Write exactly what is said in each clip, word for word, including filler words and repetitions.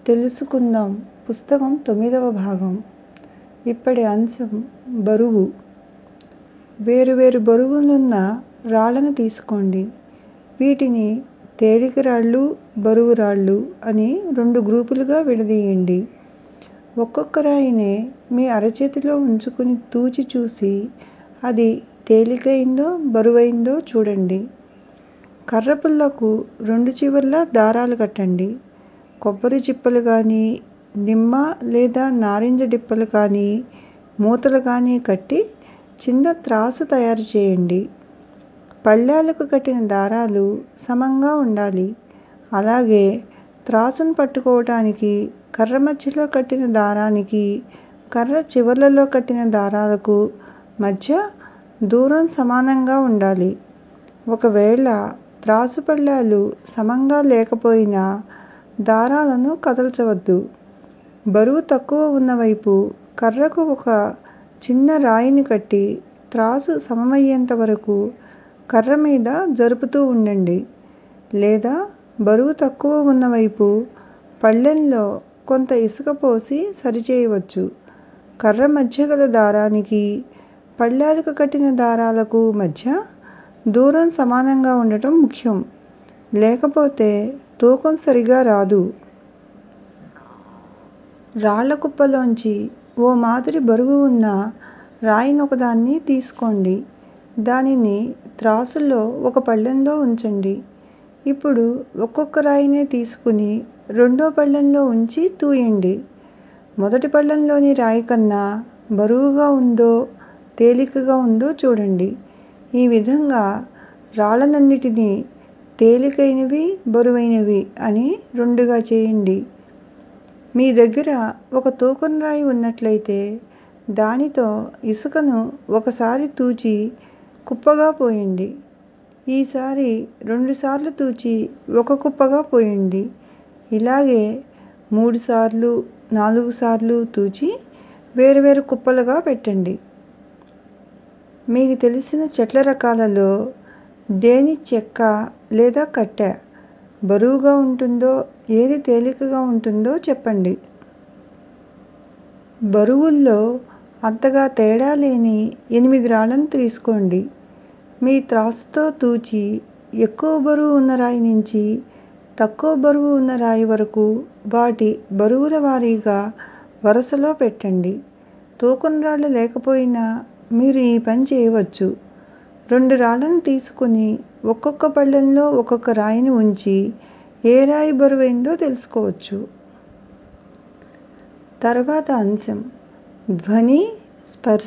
తెలుసుకుందాం పుస్తకం తొమ్మిదవ భాగం. ఇప్పటి అంశం బరువు. వేరువేరు బరువులున్న రాళ్ళను తీసుకోండి. వీటిని తేలిక రాళ్ళు, బరువు రాళ్ళు అని రెండు గ్రూపులుగా విడదీయండి. ఒక్కొక్క రాయిని మీ అరచేతిలో ఉంచుకుని తూచి చూసి అది తేలికైందో బరువైందో చూడండి. కర్రపుల్లకు రెండు చివర్లా దారాలు కట్టండి. కొబ్బరి చిప్పలు కానీ, నిమ్మ లేదా నారింజ డిప్పలు కానీ, మూతలు కానీ కట్టి చిన్న త్రాసు తయారు చేయండి. పళ్ళాలకు కట్టిన దారాలు సమంగా ఉండాలి. అలాగే త్రాసును పట్టుకోవటానికి కర్ర మధ్యలో కట్టిన దారానికి, కర్ర చివర్లలో కట్టిన దారాలకు మధ్య దూరం సమానంగా ఉండాలి. ఒకవేళ త్రాసు పళ్ళాలు సమంగా లేకపోయినా దారాలను కదల్చవద్దు. బరువు తక్కువ ఉన్నవైపు కర్రకు ఒక చిన్న రాయిని కట్టి త్రాసు సమమయ్యేంత వరకు కర్ర మీద జరుపుతూ ఉండండి. లేదా బరువు తక్కువ ఉన్నవైపు పళ్ళెంలో కొంత ఇసుక పోసి సరిచేయవచ్చు. కర్ర మధ్య గల దారానికి, పళ్ళాలకు కట్టిన దారాలకు మధ్య దూరం సమానంగా ఉండటం ముఖ్యం. లేకపోతే తూకం సరిగా రాదు. రాళ్ళ కుప్పలోంచి ఓ మాదిరి బరువు ఉన్న రాయినొకదాన్ని తీసుకోండి. దానిని త్రాసులో ఒక పళ్ళెంలో ఉంచండి. ఇప్పుడు ఒక్కొక్క రాయినే తీసుకుని రెండో పళ్ళెంలో ఉంచి తూయండి. మొదటి పళ్ళెంలోని రాయి కన్నా బరువుగా ఉందో, తేలికగా ఉందో చూడండి. ఈ విధంగా రాళ్ళనన్నిటినీ తేలికైనవి, బరువైనవి అని రెండుగా చేయండి. మీ దగ్గర ఒక తూకం రాయి ఉన్నట్లయితే దానితో ఇసుకను ఒకసారి తూచి కుప్పగా పోయండి. ఈసారి రెండుసార్లు తూచి ఒక కుప్పగా పోయండి. ఇలాగే మూడుసార్లు, నాలుగు సార్లు తూచి వేరువేరు కుప్పలుగా పెట్టండి. మీకు తెలిసిన చెట్ల రకాలలో దేని చెక్క లేదా కట్టె బరువుగా ఉంటుందో, ఏది తేలికగా ఉంటుందో చెప్పండి. బరువుల్లో అంతగా తేడా లేని ఎనిమిది రాళ్ళను తీసుకోండి. మీ త్రాసుతో తూచి ఎక్కువ బరువు ఉన్న రాయి నుంచి తక్కువ బరువు ఉన్న రాయి వరకు వాటి బరువుల వారీగా వరుసలో పెట్టండి. తూకం రాళ్ళు లేకపోయినా మీరు ఈ పని చేయవచ్చు. రెండు రాళ్ళను తీసుకుని ఒక్కొక్క పళ్ళెంలో ఒక్కొక్క రాయిని ఉంచి ఏ రాయి బరువైందో తెలుసుకోవచ్చు. తర్వాత అంశం ధ్వని, స్పర్శ.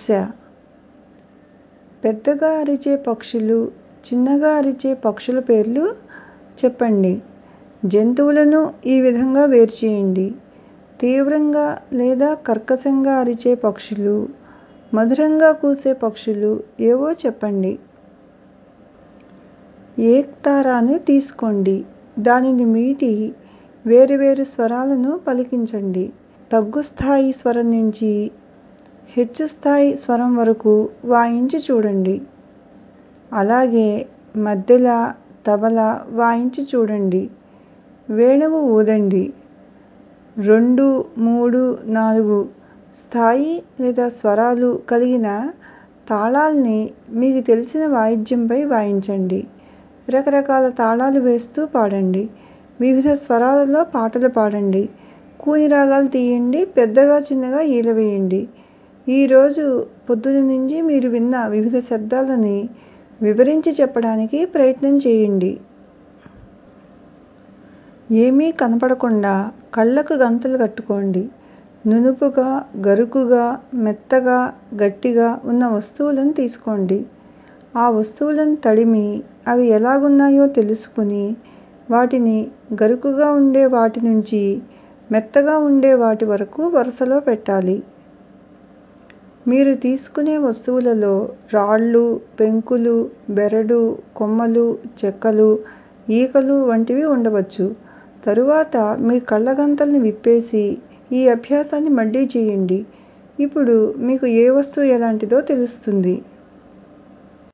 పెద్దగా అరిచే పక్షులు, చిన్నగా అరిచే పక్షుల పేర్లు చెప్పండి. జంతువులను ఈ విధంగా వేరు చేయండి. తీవ్రంగా లేదా కర్కశంగా అరిచే పక్షులు, మధురంగా కూసే పక్షులు ఏవో చెప్పండి. ఏక్ తారాను తీసుకోండి. దానిని మీటి వేరువేరు స్వరాలను పలికించండి. తగ్గు స్థాయి స్వరం నుంచి హెచ్చు స్థాయి స్వరం వరకు వాయించి చూడండి. అలాగే మద్దెల, తబల వాయించి చూడండి. వేణువు ఊదండి. రెండు, మూడు, నాలుగు స్థాయి లేదా స్వరాలు కలిగిన తాళాల్ని మీకు తెలిసిన వాయిద్యంపై వాయించండి. రకరకాల తాళాలు వేస్తూ పాడండి. వివిధ స్వరాలలో పాటలు పాడండి. కూని రాగాలు తీయండి. పెద్దగా, చిన్నగా ఈల వేయండి. ఈరోజు పొద్దున నుంచి మీరు విన్న వివిధ శబ్దాలని వివరించి చెప్పడానికి ప్రయత్నం చేయండి. ఏమీ కనపడకుండా కళ్ళకు గంతలు కట్టుకోండి. నునుపుగా, గరుకుగా, మెత్తగా, గట్టిగా ఉన్న వస్తువులను తీసుకోండి. ఆ వస్తువులను తడిమి అవి ఎలాగున్నాయో తెలుసుకుని వాటిని గరుకుగా ఉండే వాటి నుంచి మెత్తగా ఉండే వాటి వరకు వరుసలో పెట్టాలి. మీరు తీసుకునే వస్తువులలో రాళ్ళు, పెంకులు, బెరడు, కొమ్మలు, చెక్కలు, ఈకలు వంటివి ఉండవచ్చు. తరువాత మీ కళ్ళగంతల్ని విప్పేసి ఈ అభ్యాసాన్ని మళ్ళీ చేయండి. ఇప్పుడు మీకు ఏ వస్తువు ఎలాంటిదో తెలుస్తుంది.